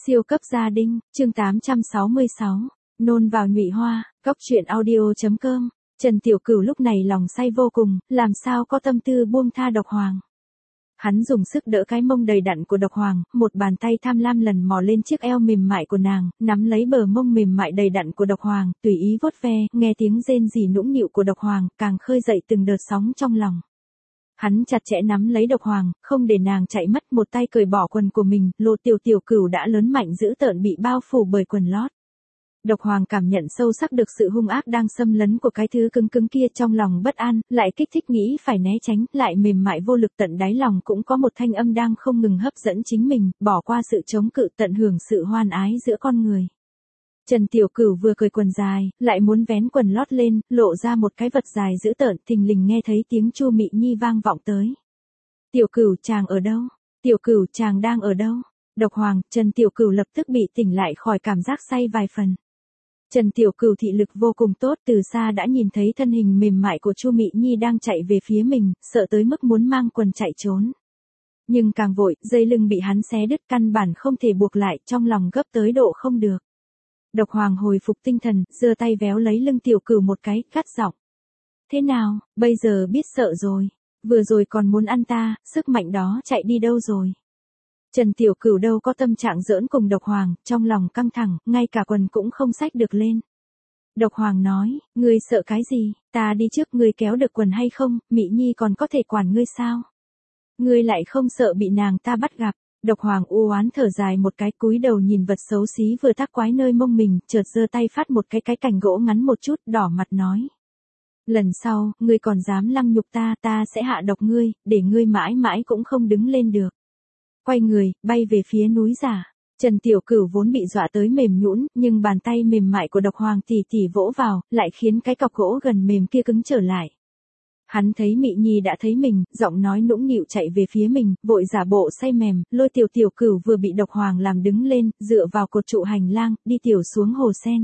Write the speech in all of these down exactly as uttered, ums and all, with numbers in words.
Siêu cấp gia đình, chương tám trăm sáu mươi sáu, nôn vào nhụy hoa, góc truyện audio.com. Trần Tiểu Cửu lúc này lòng say vô cùng, làm sao có tâm tư buông tha Độc Hoàng. Hắn dùng sức đỡ cái mông đầy đặn của Độc Hoàng, một bàn tay tham lam lần mò lên chiếc eo mềm mại của nàng, nắm lấy bờ mông mềm mại đầy đặn của Độc Hoàng, tùy ý vuốt ve, nghe tiếng rên rỉ nũng nịu của Độc Hoàng, càng khơi dậy từng đợt sóng trong lòng. Hắn chặt chẽ nắm lấy Độc Hoàng, không để nàng chạy mất, một tay cởi bỏ quần của mình, lô Tiểu Tiểu Cửu đã lớn mạnh dữ tợn bị bao phủ bởi quần lót. Độc Hoàng cảm nhận sâu sắc được sự hung ác đang xâm lấn của cái thứ cứng cứng kia, trong lòng bất an, lại kích thích nghĩ phải né tránh, lại mềm mại vô lực, tận đáy lòng cũng có một thanh âm đang không ngừng hấp dẫn chính mình, bỏ qua sự chống cự, tận hưởng sự hoan ái giữa con người. Trần Tiểu Cửu vừa cởi quần dài, lại muốn vén quần lót lên, lộ ra một cái vật dài dữ tợn, thình lình nghe thấy tiếng Chu Mị Nhi vang vọng tới. Tiểu Cửu chàng ở đâu? Tiểu Cửu chàng đang ở đâu? Độc Hoàng, Trần Tiểu Cửu lập tức bị tỉnh lại khỏi cảm giác say vài phần. Trần Tiểu Cửu thị lực vô cùng tốt, từ xa đã nhìn thấy thân hình mềm mại của Chu Mị Nhi đang chạy về phía mình, sợ tới mức muốn mang quần chạy trốn. Nhưng càng vội, dây lưng bị hắn xé đứt, căn bản không thể buộc lại, trong lòng gấp tới độ không được. Độc Hoàng hồi phục tinh thần, giơ tay véo lấy lưng Tiểu Cửu một cái, gắt giọng. Thế nào, bây giờ biết sợ rồi, vừa rồi còn muốn ăn ta, sức mạnh đó chạy đi đâu rồi? Trần Tiểu Cửu đâu có tâm trạng giỡn cùng Độc Hoàng, trong lòng căng thẳng, ngay cả quần cũng không xách được lên. Độc Hoàng nói, ngươi sợ cái gì, ta đi trước, ngươi kéo được quần hay không, Mị Nhi còn có thể quản ngươi sao? Ngươi lại không sợ bị nàng ta bắt gặp. Độc Hoàng u oán thở dài một cái, cúi đầu nhìn vật xấu xí vừa tác quái nơi mông mình, chợt giơ tay phát một cái cái cành gỗ ngắn một chút, đỏ mặt nói. Lần sau, ngươi còn dám lăng nhục ta, ta sẽ hạ độc ngươi, để ngươi mãi mãi cũng không đứng lên được. Quay người, bay về phía núi giả. Trần Tiểu Cửu vốn bị dọa tới mềm nhũn, nhưng bàn tay mềm mại của Độc Hoàng tỉ tỉ vỗ vào, lại khiến cái cọc gỗ gần mềm kia cứng trở lại. Hắn thấy Mị Nhi đã thấy mình, giọng nói nũng nịu chạy về phía mình, vội giả bộ say mềm, lôi Tiểu Tiểu Cửu vừa bị Độc Hoàng làm đứng lên, dựa vào cột trụ hành lang, đi tiểu xuống hồ sen.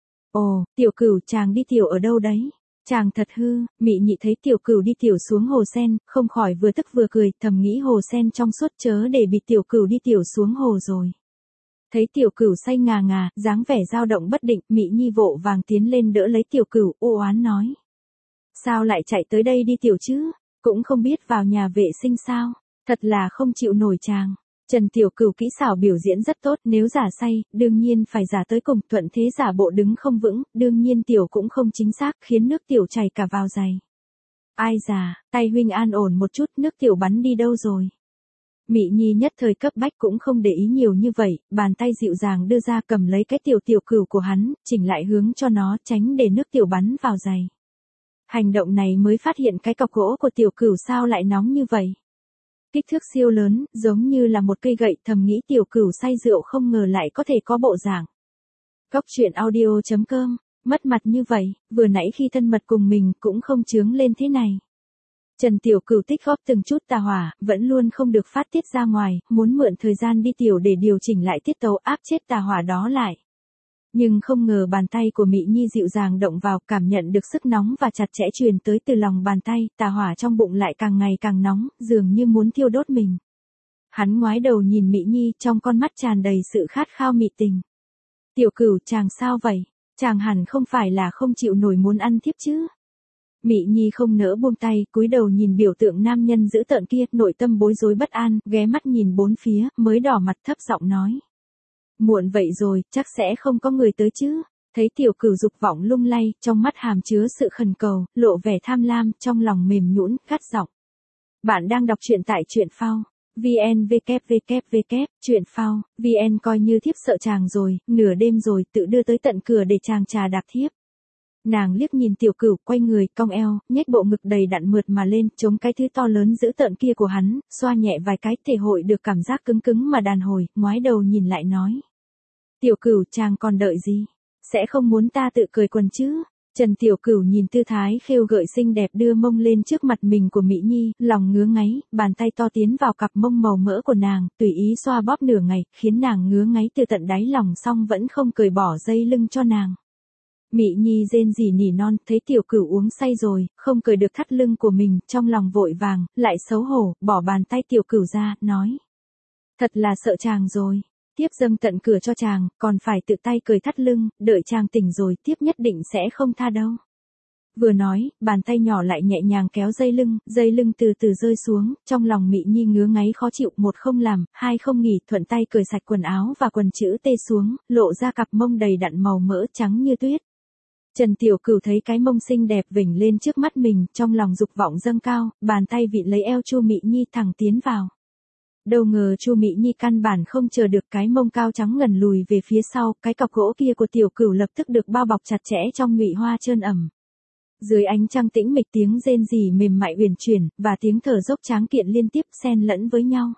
Ồ, Tiểu Cửu chàng đi tiểu ở đâu đấy? Chàng thật hư. Mị Nhị thấy Tiểu Cửu đi tiểu xuống hồ sen, không khỏi vừa tức vừa cười, thầm nghĩ hồ sen trong suốt chớ để bị Tiểu Cửu đi tiểu xuống hồ rồi. Thấy Tiểu Cửu say ngà ngà, dáng vẻ dao động bất định, Mị Nhi vội vàng tiến lên đỡ lấy Tiểu Cửu, u oán nói. Sao lại chạy tới đây đi tiểu chứ? Cũng không biết vào nhà vệ sinh sao? Thật là không chịu nổi chàng. Trần Tiểu Cửu kỹ xảo biểu diễn rất tốt, nếu giả say, đương nhiên phải giả tới cùng, thuận thế giả bộ đứng không vững, đương nhiên tiểu cũng không chính xác, khiến nước tiểu chảy cả vào giày. Ai già, tay huynh an ổn một chút, nước tiểu bắn đi đâu rồi? Mị Nhi nhất thời cấp bách cũng không để ý nhiều như vậy, bàn tay dịu dàng đưa ra cầm lấy cái Tiểu Tiểu Cửu của hắn, chỉnh lại hướng cho nó, tránh để nước tiểu bắn vào giày. Hành động này mới phát hiện cái cọc gỗ của Tiểu Cửu sao lại nóng như vậy. Kích thước siêu lớn, giống như là một cây gậy, thầm nghĩ Tiểu Cửu say rượu không ngờ lại có thể có bộ dạng. Góc truyện audio.com, mất mặt như vậy, vừa nãy khi thân mật cùng mình cũng không chướng lên thế này. Trần Tiểu Cửu tích góp từng chút tà hỏa, vẫn luôn không được phát tiết ra ngoài, muốn mượn thời gian đi tiểu để điều chỉnh lại tiết tấu áp chết tà hỏa đó lại. Nhưng không ngờ bàn tay của Mị Nhi dịu dàng động vào, cảm nhận được sức nóng và chặt chẽ truyền tới từ lòng bàn tay, tà hỏa trong bụng lại càng ngày càng nóng, dường như muốn thiêu đốt mình. Hắn ngoái đầu nhìn Mị Nhi, trong con mắt tràn đầy sự khát khao mị tình. Tiểu Cửu chàng sao vậy? Chàng hẳn không phải là không chịu nổi muốn ăn thiếp chứ? Mị Nhi không nỡ buông tay, cúi đầu nhìn biểu tượng nam nhân dữ tợn kia, nội tâm bối rối bất an, ghé mắt nhìn bốn phía, mới đỏ mặt thấp giọng nói. Muộn vậy rồi, chắc sẽ không có người tới chứ. Thấy Tiểu Cửu dục vọng lung lay, trong mắt hàm chứa sự khẩn cầu, lộ vẻ tham lam, trong lòng mềm nhũn, gắt giọng. Bạn đang đọc truyện tại truyện phao. vn www truyện phao vn coi như thiếp sợ chàng rồi, nửa đêm rồi, tự đưa tới tận cửa để chàng trà đạp thiếp. Nàng liếc nhìn Tiểu Cửu, quay người, cong eo, nhếch bộ ngực đầy đặn mượt mà lên, chống cái thứ to lớn dữ tợn kia của hắn, xoa nhẹ vài cái, thể hội được cảm giác cứng cứng mà đàn hồi, ngoái đầu nhìn lại nói. Tiểu Cửu chàng còn đợi gì? Sẽ không muốn ta tự cởi quần chứ? Trần Tiểu Cửu nhìn tư thái khêu gợi xinh đẹp đưa mông lên trước mặt mình của Mị Nhi, lòng ngứa ngáy, bàn tay to tiến vào cặp mông màu mỡ của nàng, tùy ý xoa bóp nửa ngày, khiến nàng ngứa ngáy từ tận đáy lòng, xong vẫn không cởi bỏ dây lưng cho nàng. Mị Nhi rên rỉ nỉ non, thấy Tiểu Cửu uống say rồi, không cởi được thắt lưng của mình, trong lòng vội vàng, lại xấu hổ, bỏ bàn tay Tiểu Cửu ra, nói. Thật là sợ chàng rồi. tiếp dâng tận cửa cho chàng, còn phải tự tay cởi thắt lưng, đợi chàng tỉnh rồi tiếp nhất định sẽ không tha đâu. Vừa nói, bàn tay nhỏ lại nhẹ nhàng kéo dây lưng, dây lưng từ từ rơi xuống, trong lòng Mị Nhi ngứa ngáy khó chịu, một không làm, hai không nghỉ, thuận tay cởi sạch quần áo và quần chữ T xuống, lộ ra cặp mông đầy đặn màu mỡ trắng như tuyết. Trần Tiểu Cửu thấy cái mông xinh đẹp vểnh lên trước mắt mình, trong lòng dục vọng dâng cao, bàn tay vịn lấy eo Chu Mị Nhi thẳng tiến vào. Đâu ngờ Chu Mị Nhi căn bản không chờ được cái mông cao trắng ngần lùi về phía sau, cái cọc gỗ kia của Tiểu Cửu lập tức được bao bọc chặt chẽ trong nhụy hoa trơn ẩm. Dưới ánh trăng tĩnh mịch tiếng rên rỉ mềm mại uyển chuyển, và tiếng thở dốc tráng kiện liên tiếp xen lẫn với nhau.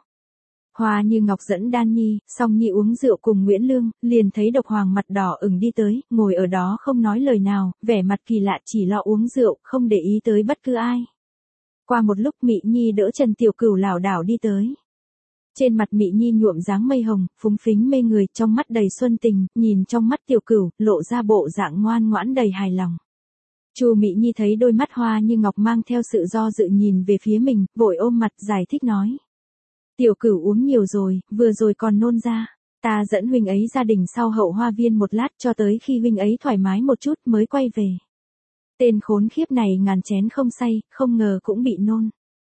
Hoa Như Ngọc dẫn Đan Nhi, Song Nhi uống rượu cùng Nguyễn Lương, liền thấy Độc Hoàng mặt đỏ ửng đi tới, ngồi ở đó không nói lời nào, vẻ mặt kỳ lạ chỉ lo uống rượu, không để ý tới bất cứ ai. Qua một lúc Mị Nhi đỡ Trần Tiểu Cửu lảo đảo đi tới. Trên mặt Mị Nhi nhuộm dáng mây hồng, phúng phính mê người, trong mắt đầy xuân tình, nhìn trong mắt Tiểu Cửu, lộ ra bộ dạng ngoan ngoãn đầy hài lòng. Chu Mị Nhi thấy đôi mắt Hoa Như Ngọc mang theo sự do dự nhìn về phía mình, vội ôm mặt giải thích nói. Tiểu Cửu uống nhiều rồi, vừa rồi còn nôn ra. Ta dẫn huynh ấy ra đình sau hậu hoa viên một lát cho tới khi huynh ấy thoải mái một chút mới quay về. Tên khốn khiếp này ngàn chén không say, không ngờ cũng bị nôn.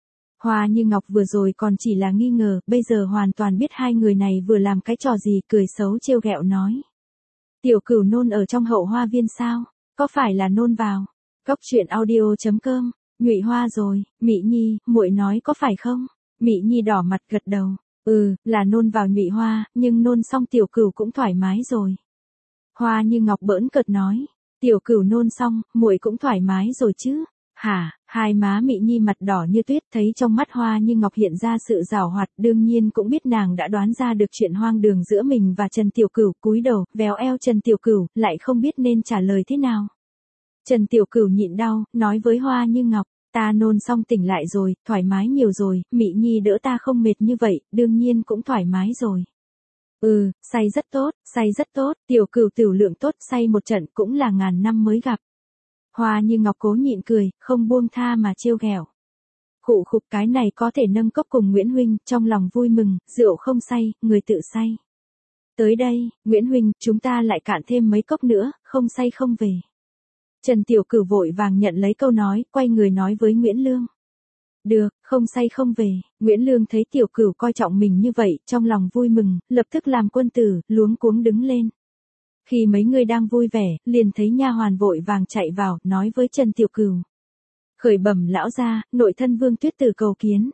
Hoa Như Ngọc vừa rồi còn chỉ là nghi ngờ, bây giờ hoàn toàn biết hai người này vừa làm cái trò gì, cười xấu trêu ghẹo nói. Tiểu Cửu nôn ở trong hậu hoa viên sao? Có phải là nôn vào? Cốc truyện audio chấm com, nhụy hoa rồi, Mị Nhi, muội nói có phải không? Mị Nhi đỏ mặt gật đầu, ừ, là nôn vào nhụy hoa, nhưng nôn xong Tiểu Cửu cũng thoải mái rồi. Hoa Như Ngọc bỡn cợt nói, Tiểu Cửu nôn xong, muội cũng thoải mái rồi chứ? Hả? Hai má Mị Nhi mặt đỏ như tuyết, thấy trong mắt Hoa Như Ngọc hiện ra sự giảo hoạt, đương nhiên cũng biết nàng đã đoán ra được chuyện hoang đường giữa mình và Trần Tiểu Cửu, cúi đầu, véo eo Trần Tiểu Cửu, lại không biết nên trả lời thế nào. Trần Tiểu Cửu nhịn đau, nói với Hoa Như Ngọc, ta nôn xong tỉnh lại rồi, thoải mái nhiều rồi, Mị Nhi đỡ ta không mệt như vậy, đương nhiên cũng thoải mái rồi. Ừ, say rất tốt, say rất tốt, Tiểu Cửu tiểu lượng tốt, say một trận cũng là ngàn năm mới gặp. Hoa Như Ngọc cố nhịn cười, không buông tha mà trêu ghẹo. Khụ khục, cái này có thể nâng cốc cùng Nguyễn huynh, trong lòng vui mừng, rượu không say, người tự say. Tới đây, Nguyễn huynh, chúng ta lại cạn thêm mấy cốc nữa, không say không về. Trần Tiểu Cửu vội vàng nhận lấy câu nói, quay người nói với Nguyễn Lương. Được, không say không về. Nguyễn Lương thấy Tiểu Cửu coi trọng mình như vậy, trong lòng vui mừng, lập tức làm quân tử, luống cuống đứng lên. Khi mấy người đang vui vẻ, liền thấy nha hoàn vội vàng chạy vào, nói với Trần Tiểu Cửu. Khởi bẩm lão gia, nội thân Vương Tuyết Tử cầu kiến.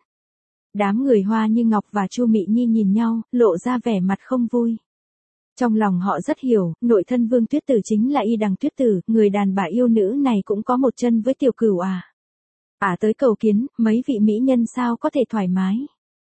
Đám người Hoa Như Ngọc và Chu Mị Nhi nhìn nhau, lộ ra vẻ mặt không vui. Trong lòng họ rất hiểu, nội thân Vương Tuyết Tử chính là Y Đằng Tuyết Tử, người đàn bà yêu nữ này cũng có một chân với Tiểu Cửu à. À tới cầu kiến, mấy vị mỹ nhân sao có thể thoải mái.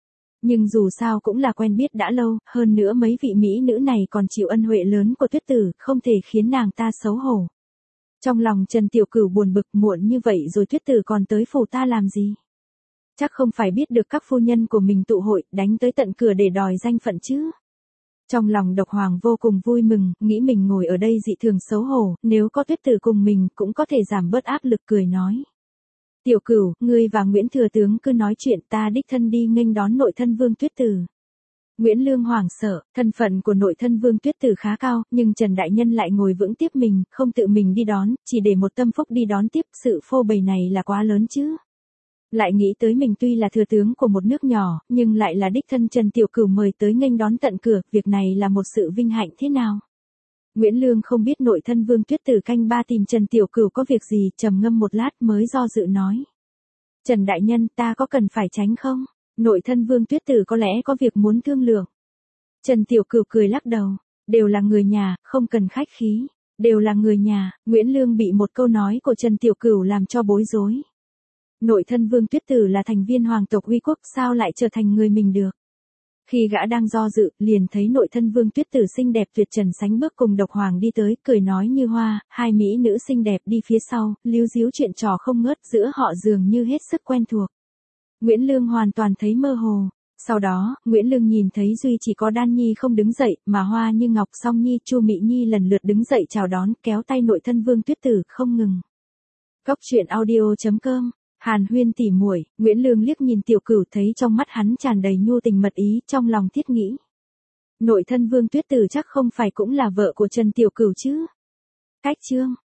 Nhưng dù sao cũng là quen biết đã lâu, hơn nữa mấy vị mỹ nữ này còn chịu ân huệ lớn của Tuyết Tử, không thể khiến nàng ta xấu hổ. Trong lòng Trần Tiểu Cửu buồn bực, muộn như vậy rồi Tuyết Tử còn tới phủ ta làm gì? Chắc không phải biết được các phu nhân của mình tụ hội, đánh tới tận cửa để đòi danh phận chứ. Trong lòng Độc Hoàng vô cùng vui mừng, nghĩ mình ngồi ở đây dị thường xấu hổ, nếu có Tuyết Tử cùng mình cũng có thể giảm bớt áp lực, cười nói. Tiểu Cửu, ngươi và Nguyễn Thừa Tướng cứ nói chuyện, ta đích thân đi nghênh đón nội thân Vương Tuyết Tử. Nguyễn Lương hoảng sợ, thân phận của nội thân Vương Tuyết Tử khá cao, nhưng Trần Đại Nhân lại ngồi vững tiếp mình, không tự mình đi đón, chỉ để một tâm phúc đi đón tiếp, sự phô bày này là quá lớn chứ. Lại nghĩ tới mình tuy là thừa tướng của một nước nhỏ, nhưng lại là đích thân Trần Tiểu Cửu mời tới nghênh đón tận cửa, việc này là một sự vinh hạnh thế nào. Nguyễn Lương không biết nội thân Vương Tuyết Tử canh ba tìm Trần Tiểu Cửu có việc gì, trầm ngâm một lát mới do dự nói. Trần Đại Nhân, ta có cần phải tránh không? Nội thân Vương Tuyết Tử có lẽ có việc muốn thương lượng. Trần Tiểu Cửu cười lắc đầu, đều là người nhà, không cần khách khí, đều là người nhà. Nguyễn Lương bị một câu nói của Trần Tiểu Cửu làm cho bối rối. Nội thân Vương Tuyết Tử là thành viên hoàng tộc Uy Quốc, sao lại trở thành người mình được? Khi gã đang do dự, liền thấy nội thân Vương Tuyết Tử xinh đẹp tuyệt trần sánh bước cùng Độc Hoàng đi tới, cười nói như hoa, hai mỹ nữ xinh đẹp đi phía sau, líu díu chuyện trò không ngớt, giữa họ dường như hết sức quen thuộc. Nguyễn Lương hoàn toàn thấy mơ hồ. Sau đó, Nguyễn Lương nhìn thấy duy chỉ có Đan Nhi không đứng dậy, mà Hoa Như Ngọc, Song Nhi, Chu Mị Nhi lần lượt đứng dậy chào đón, kéo tay nội thân Vương Tuyết Tử không ngừng. Cốc truyện audio chấm com. Hàn huyên tỉ muội. Nguyễn Lương liếc nhìn Tiểu Cửu, thấy trong mắt hắn tràn đầy nhu tình mật ý, trong lòng thiết nghĩ. Nội thân Vương Tuyết Tử chắc không phải cũng là vợ của Trần Tiểu Cửu chứ? Cách chương